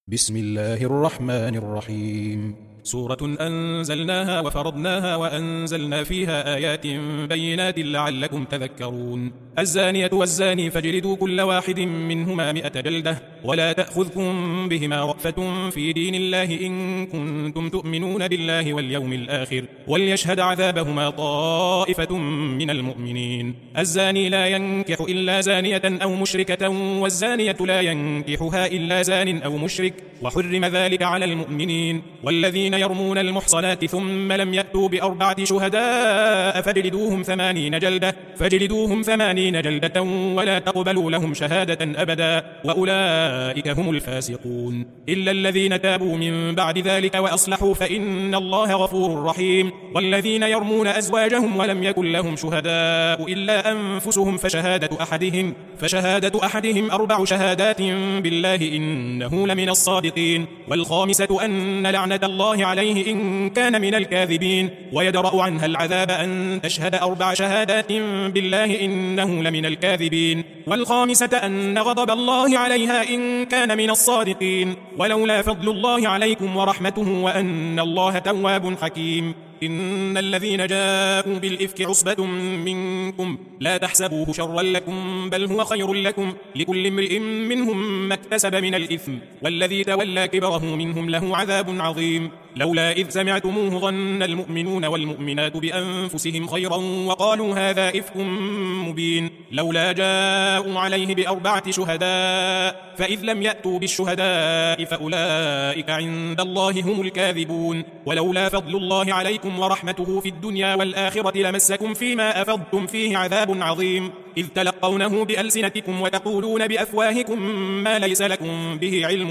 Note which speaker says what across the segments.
Speaker 1: بسم الله الرحمن الرحيم.
Speaker 2: سورة أنزلناها وفرضناها وأنزلنا فيها آيات بينات لعلكم تذكرون. الزانية والزاني فاجلدوا كل واحد منهما 100 جلدة ولا تأخذكم بهما رأفة في دين الله إن كنتم تؤمنون بالله واليوم الآخر وليشهد عذابهما طائفة من المؤمنين. الزاني لا ينكح إلا زانية أو مشركة والزانية لا ينكحها إلا زان أو مشرك وحرم ذلك على المؤمنين. والذين يرمون المحصنات ثم لم يأتوا ب4 شهداء فاجلدوهم 80 جلدة ولا تقبلوا لهم شهادة أبدا وأولئك هم الفاسقون. إلا الذين تابوا من بعد ذلك وأصلحوا فإن الله غفور رحيم. والذين يرمون أزواجهم ولم يكن لهم شهداء إلا أنفسهم فشهادة أحدهم 4 شهادات بالله إنه لمن الصادقين. والخامسة أن لعنة الله عليه إن كان من الكاذبين. ويدرأ عنها العذاب أن تشهد 4 شهادات بالله إنه لمن الكاذبين. والخامسة أن غضب الله عليها إن كان من الصادقين. ولولا فضل الله عليكم ورحمته وأن الله تواب حكيم. إن الذين جاءوا بالإفك عصبة منكم لا تحسبوه شرا لكم بل هو خير لكم لكل امرئ منهم ما اكتسب من الإثم والذي تولى كبره منهم له عذاب عظيم. لولا إذ سمعتموه ظن المؤمنون والمؤمنات بأنفسهم خيرا وقالوا هذا إفك مبين. لولا جاءوا عليه ب4 شهداء فإذ لم يأتوا بالشهداء فأولئك عند الله هم الكاذبون. ولولا فضل الله عليكم ورحمته في الدنيا والآخرة لمسكم فيما أفضتم فيه عذاب عظيم. إذ تلقونه بألسنتكم وتقولون بأفواهكم ما ليس لكم به علم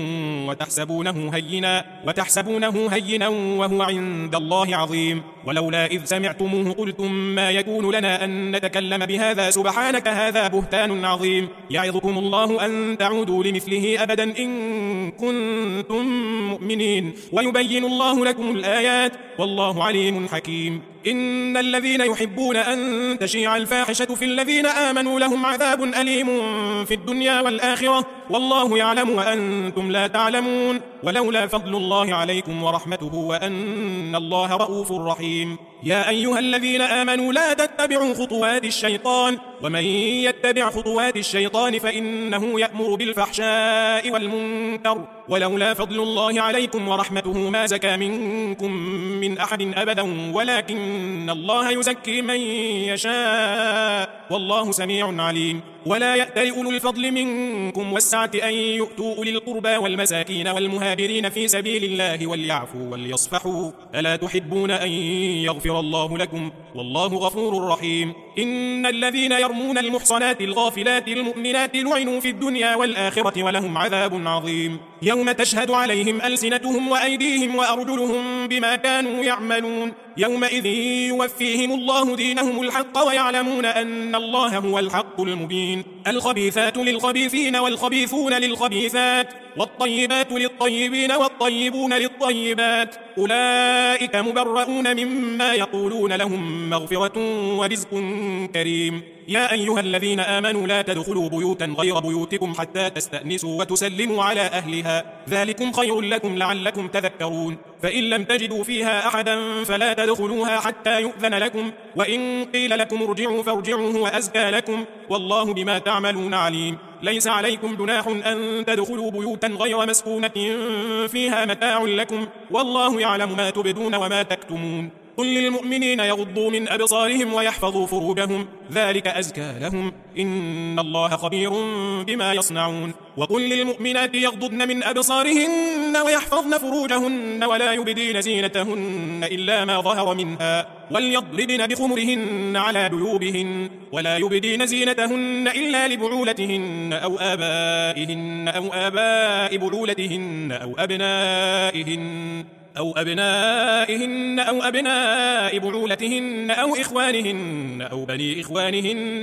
Speaker 2: وتحسبونه هينا وهو عند الله عظيم. ولولا إذ سمعتموه قلتم ما يكون لنا أن نتكلم بهذا سبحانك هذا بهتان عظيم. يعظكم الله أن تعودوا لمثله أبدا إن كنتم مؤمنين ويبين الله لكم الآيات والله عليم حكيم. إن الذين يحبون أن تشيع الفاحشة في الذين آمنوا لهم عذاب أليم في الدنيا والآخرة والله يعلم وأنتم لا تعلمون. ولولا فضل الله عليكم ورحمته وأن الله رؤوف رحيم. يا أيها الذين آمنوا لا تتبعوا خطوات الشيطان ومن يتبع خطوات الشيطان فإنه يأمر بالفحشاء والمنكر. ولولا فضل الله عليكم ورحمته ما زكى منكم من أحد أبدا ولكن الله يزكي من يشاء والله سميع عليم. ولا يأتل أولو الفضل منكم والسعة أن يؤتوا أولي القربى والمساكين والمهاجرين في سبيل الله وليعفوا وليصفحوا ألا تحبون أن يغفر الله لكم والله غفور رحيم. إن الذين يرمون المحصنات الغافلات المؤمنات لعنوا في الدنيا والآخرة ولهم عذاب عظيم. يوم تشهد عليهم ألسنتهم وأيديهم وأرجلهم بما كانوا يعملون. يومئذ يوفيهم الله دينهم الحق ويعلمون أن الله هو الحق المبين. الخبيثات للخبيثين والخبيثون للخبيثات والطيبات للطيبين والطيبون للطيبات أولئك مبرؤون مما يقولون لهم مغفرة ورزق كريم. يا أيها الذين آمنوا لا تدخلوا بيوتا غير بيوتكم حتى تستأنسوا وتسلموا على أهلها ذلكم خير لكم لعلكم تذكرون. فإن لم تجدوا فيها أحدا فلا تدخلوها حتى يؤذن لكم وإن قيل لكم ارجعوا فارجعوا هو أزكى لكم والله بما تعملون عليم. ليس عليكم جناح أن تدخلوا بيوتا غير مسكونة فيها متاع لكم والله يعلم ما تبدون وما تكتمون. قل للمؤمنين يغضوا من أبصارهم ويحفظوا فروجهم ذلك أزكى لهم إن الله خبير بما يصنعون. وقل للمؤمنات يغضضن من أبصارهن ويحفظن فروجهن ولا يبدين زينتهن إلا ما ظهر منها وليضربن بخمرهن على جيوبهن ولا يبدين زينتهن إلا لبعولتهن أو آبائهن أو آباء بعولتهن أو أبنائهن أو أبناء بعولتهن أو إخوانهن أو بني إخوانهن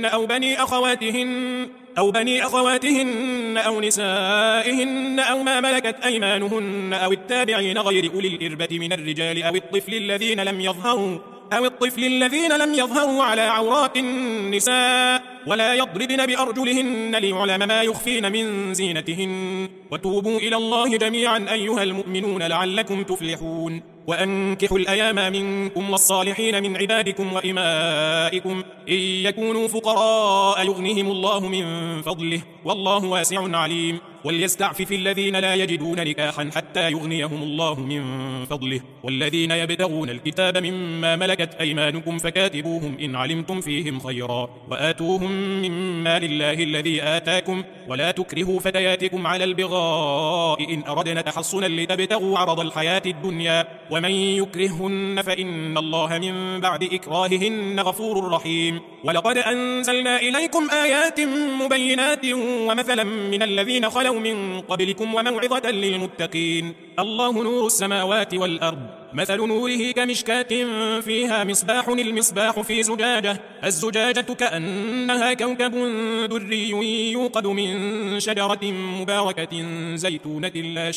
Speaker 2: أو بني أخواتهن أو نسائهن أو ما ملكت أيمانهن أو التابعين غير أولي الإربة من الرجال أو الطفل الذين لم أو الطفل الذين لم يظهروا على عورات النساء ولا يضربن بأرجلهن ليعلم ما يخفين من زينتهن وتوبوا إلى الله جميعا أيها المؤمنون لعلكم تفلحون وأنكحوا الأيام منكم والصالحين من عبادكم وإمائكم إن يكونوا فقراء يغنهم الله من فضله والله واسع عليم وليستعفف الذين لا يجدون نكاحا حتى يغنيهم الله من فضله والذين يبتغون الكتاب مما ملكت أيمانكم فكاتبوهم إن علمتم فيهم خيرا وآتوهم مما لله الذي آتاكم ولا تكرهوا فتياتكم على البغاء إن أردنا تحصنا لتبتغوا عرض الحياة الدنيا ومن يكرههن فإن الله من بعد إكراههن غفور رحيم ولقد أنزلنا إليكم آيات مبينات ومثلا من الذين خلوا من قبلكم وموعظة للمتقين الله نور السماوات والأرض مثل نوره كمشكاة فيها مصباح المصباح في زجاجة الزجاجة كأنها كوكب دري يوقد من شجرة مباركة زيتونة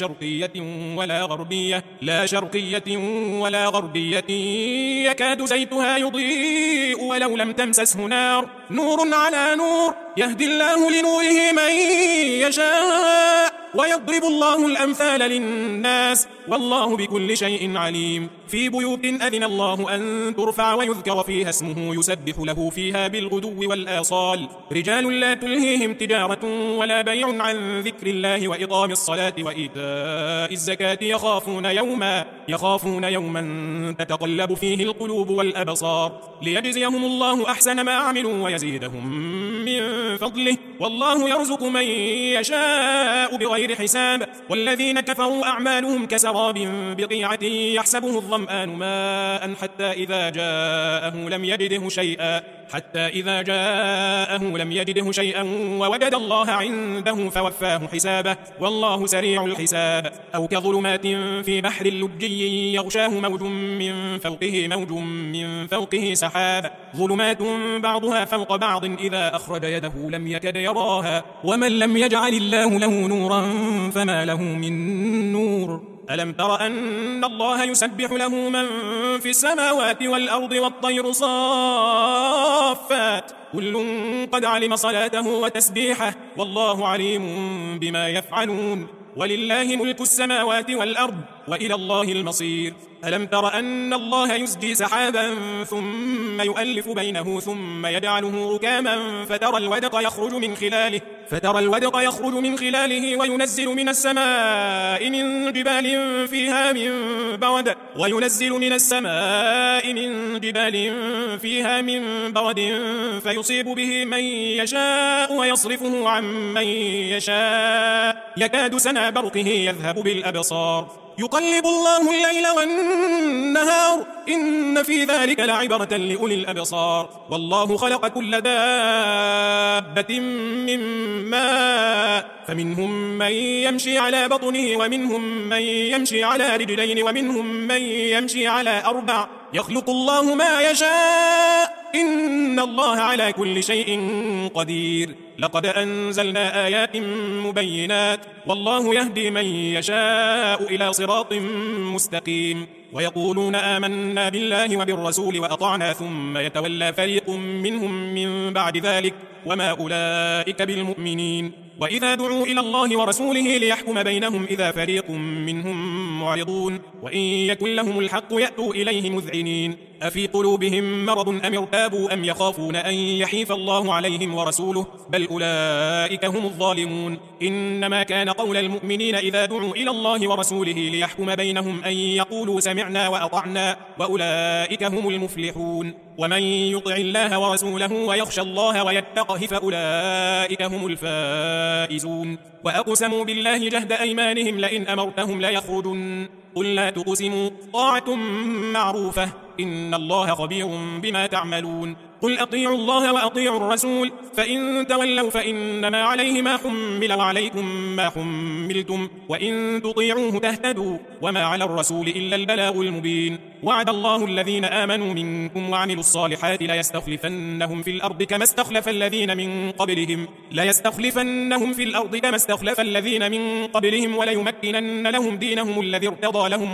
Speaker 2: لا شرقية ولا غربية يكاد زيتها يضيء ولو لم تمسسه نور على نور يهدي الله لنوره من يشاء ويضرب الله الأمثال للناس والله بكل شيء عليم في بيوت أذن الله أن ترفع ويذكر فيها اسمه يسبح له فيها بالغدو والآصال رجال لا تلهيهم تجارة ولا بيع عن ذكر الله وإقام الصلاة وإيتاء الزكاة يخافون يوما تتقلب فيه القلوب والأبصار ليجزيهم الله أحسن ما عملوا ويزيدهم من فضله والله يرزق من يشاء بغير حساب والذين كفروا أعمالهم كسراب بقيعة يحسبه الظمآن ماء حتى إذا جاءه لم يجده شيئا ووجد الله عنده فوفاه حسابه والله سريع الحساب أو كظلمات في بحر لجي يغشاه موج من فوقه سحاب ظلمات بعضها فوق بعض إذا أخرج يده لم يكد يراها ومن لم يجعل الله له نورا فما له من نور ألم تر أن الله يسبح له من في السماوات والأرض والطير صافات كل قد علم صلاته وتسبيحه والله عليم بما يفعلون ولله ملك السماوات والأرض وإلى الله المصير ألم تر أن الله يزجي سحابا ثم يؤلف بينه ثم يجعله ركاما فترى الودق يخرج من خلاله وينزل من السماء من جبال فيها من برد فيصيب به من يشاء ويصرفه عن من يشاء يكاد سنا برقه يذهب بالأبصار يقلب الله الليل والنهار إن في ذلك لعبرة لأولي الأبصار والله خلق كل دابة من ماء فمنهم من يمشي على بطنه ومنهم من يمشي على رجلين ومنهم من يمشي على 4 يخلق الله ما يشاء إن الله على كل شيء قدير لقد أنزلنا آيات مبينات والله يهدي من يشاء إلى صراط مستقيم ويقولون آمنا بالله وبالرسول وأطعنا ثم يتولى فريق منهم من بعد ذلك وما أولئك بالمؤمنين وإذا دعوا إلى الله ورسوله ليحكم بينهم إذا فريق منهم معرضون وإن يكن لهم الحق يأتوا إليه مذعنين أفي قلوبهم مرض أم ارتابوا أم يخافون أن يحيف الله عليهم ورسوله بل أولئك هم الظالمون إنما كان قول المؤمنين إذا دعوا إلى الله ورسوله ليحكم بينهم أن يقولوا سمعنا وأطعنا وأولئك هم المفلحون ومن يطع الله ورسوله ويخشى الله ويتقه فأولئك هم الفائزون وأقسموا بالله جهد أيمانهم لئن أمرتهم ليخرجن قل لا تقسموا طاعة معروفة إن الله خبير بما تعملون قل أطيعوا الله وأطيعوا الرسول فإن تولوا فإنما عليه ما حمل وعليكم ما حملتم وإن تطيعوه تهتدوا وما على الرسول إلا البلاغ المبين. وعد الله الذين آمنوا منكم وعملوا الصالحات ليستخلفنهم في الأرض كما استخلف الذين من قبلهم وليمكنن لهم دينهم الذي ارتضى لهم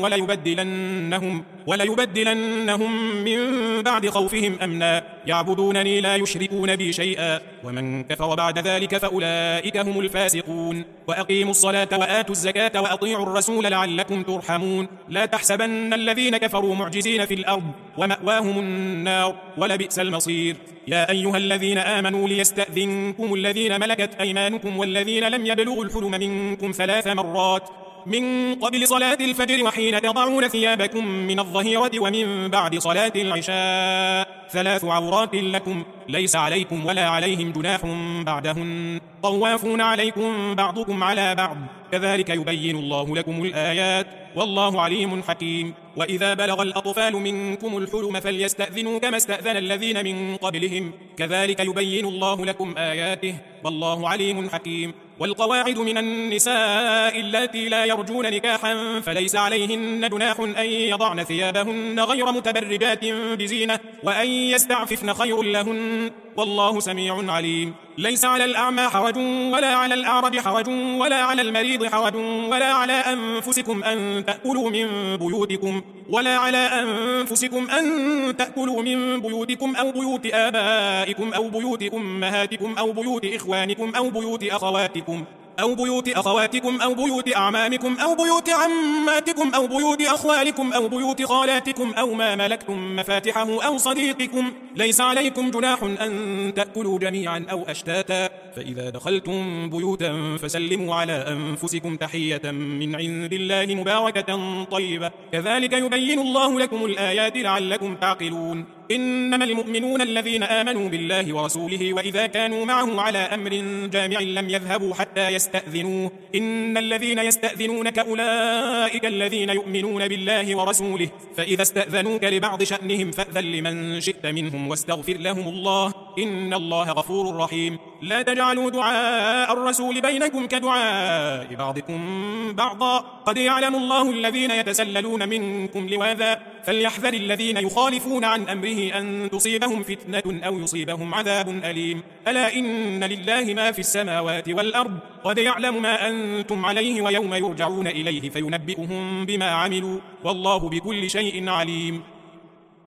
Speaker 2: وليبدلنهم من بعد خوفهم أمنا يعبدونني لا يشركون بي شيئا ومن كفر بعد ذلك فأولئك هم الفاسقون. وأقيموا الصلاة وآتوا الزكاة وأطيعوا الرسول لعلكم ترحمون. لا تحسبن الذين كفروا معجزين في الأرض ومأواهم النار ولبئس المصير. يا أيها الذين آمنوا ليستأذنكم الذين ملكت أيمانكم والذين لم يبلغوا الحلم منكم 3 مرات من قبل صلاة الفجر وحين تضعون ثيابكم من الظهيرة ومن بعد صلاة العشاء 3 عورات لكم ليس عليكم ولا عليهم جناح بعدهن طوافون عليكم بعضكم على بعض كذلك يبين الله لكم الآيات والله عليم حكيم. وإذا بلغ الأطفال منكم الحلم فليستأذنوا كما استأذن الذين من قبلهم كذلك يبين الله لكم آياته والله عليم حكيم. والقواعد من النساء اللاتي لا يرجون نكاحا فليس عليهن جناح أن يضعن ثيابهن غير متبرجات بزينة وأن يستعففن خير لهن والله سميع عليم. ليس على الأعمى حرج ولا على الأعرج حرج ولا على المريض حرج ولا على أنفسكم أن تأكلوا من بيوتكم أو بيوت آبائكم أو بيوت أمهاتكم أو بيوت إخوانكم أو بيوت أخواتكم أو بيوت أعمامكم أو بيوت عماتكم أو بيوت أخوالكم أو بيوت خالاتكم أو ما ملكتم مفاتحه أو صديقكم ليس عليكم جناح أن تأكلوا جميعا أو أشتاتا فإذا دخلتم بيوتا فسلموا على أنفسكم تحية من عند الله مباركة طيبة كذلك يبين الله لكم الآيات لعلكم تعقلون. إنما المؤمنون الذين آمنوا بالله ورسوله وإذا كانوا معه على أمر جامع لم يذهبوا حتى يستأذنوه إن الذين يستأذنونك أولئك الذين يؤمنون بالله ورسوله فإذا استأذنوك لبعض شأنهم فأذن لمن شئت منهم واستغفر لهم الله إن الله غفور رحيم. لا تجعلوا دعاء الرسول بينكم كدعاء بعضكم بعضا قد يعلم الله الذين يتسللون منكم لواذا فليحذر الذين يخالفون عن أمره أن تصيبهم فتنة أو يصيبهم عذاب أليم. ألا إن لله ما في السماوات والأرض قد يعلم ما أنتم عليه ويوم يرجعون إليه فينبئهم بما عملوا والله بكل شيء عليم.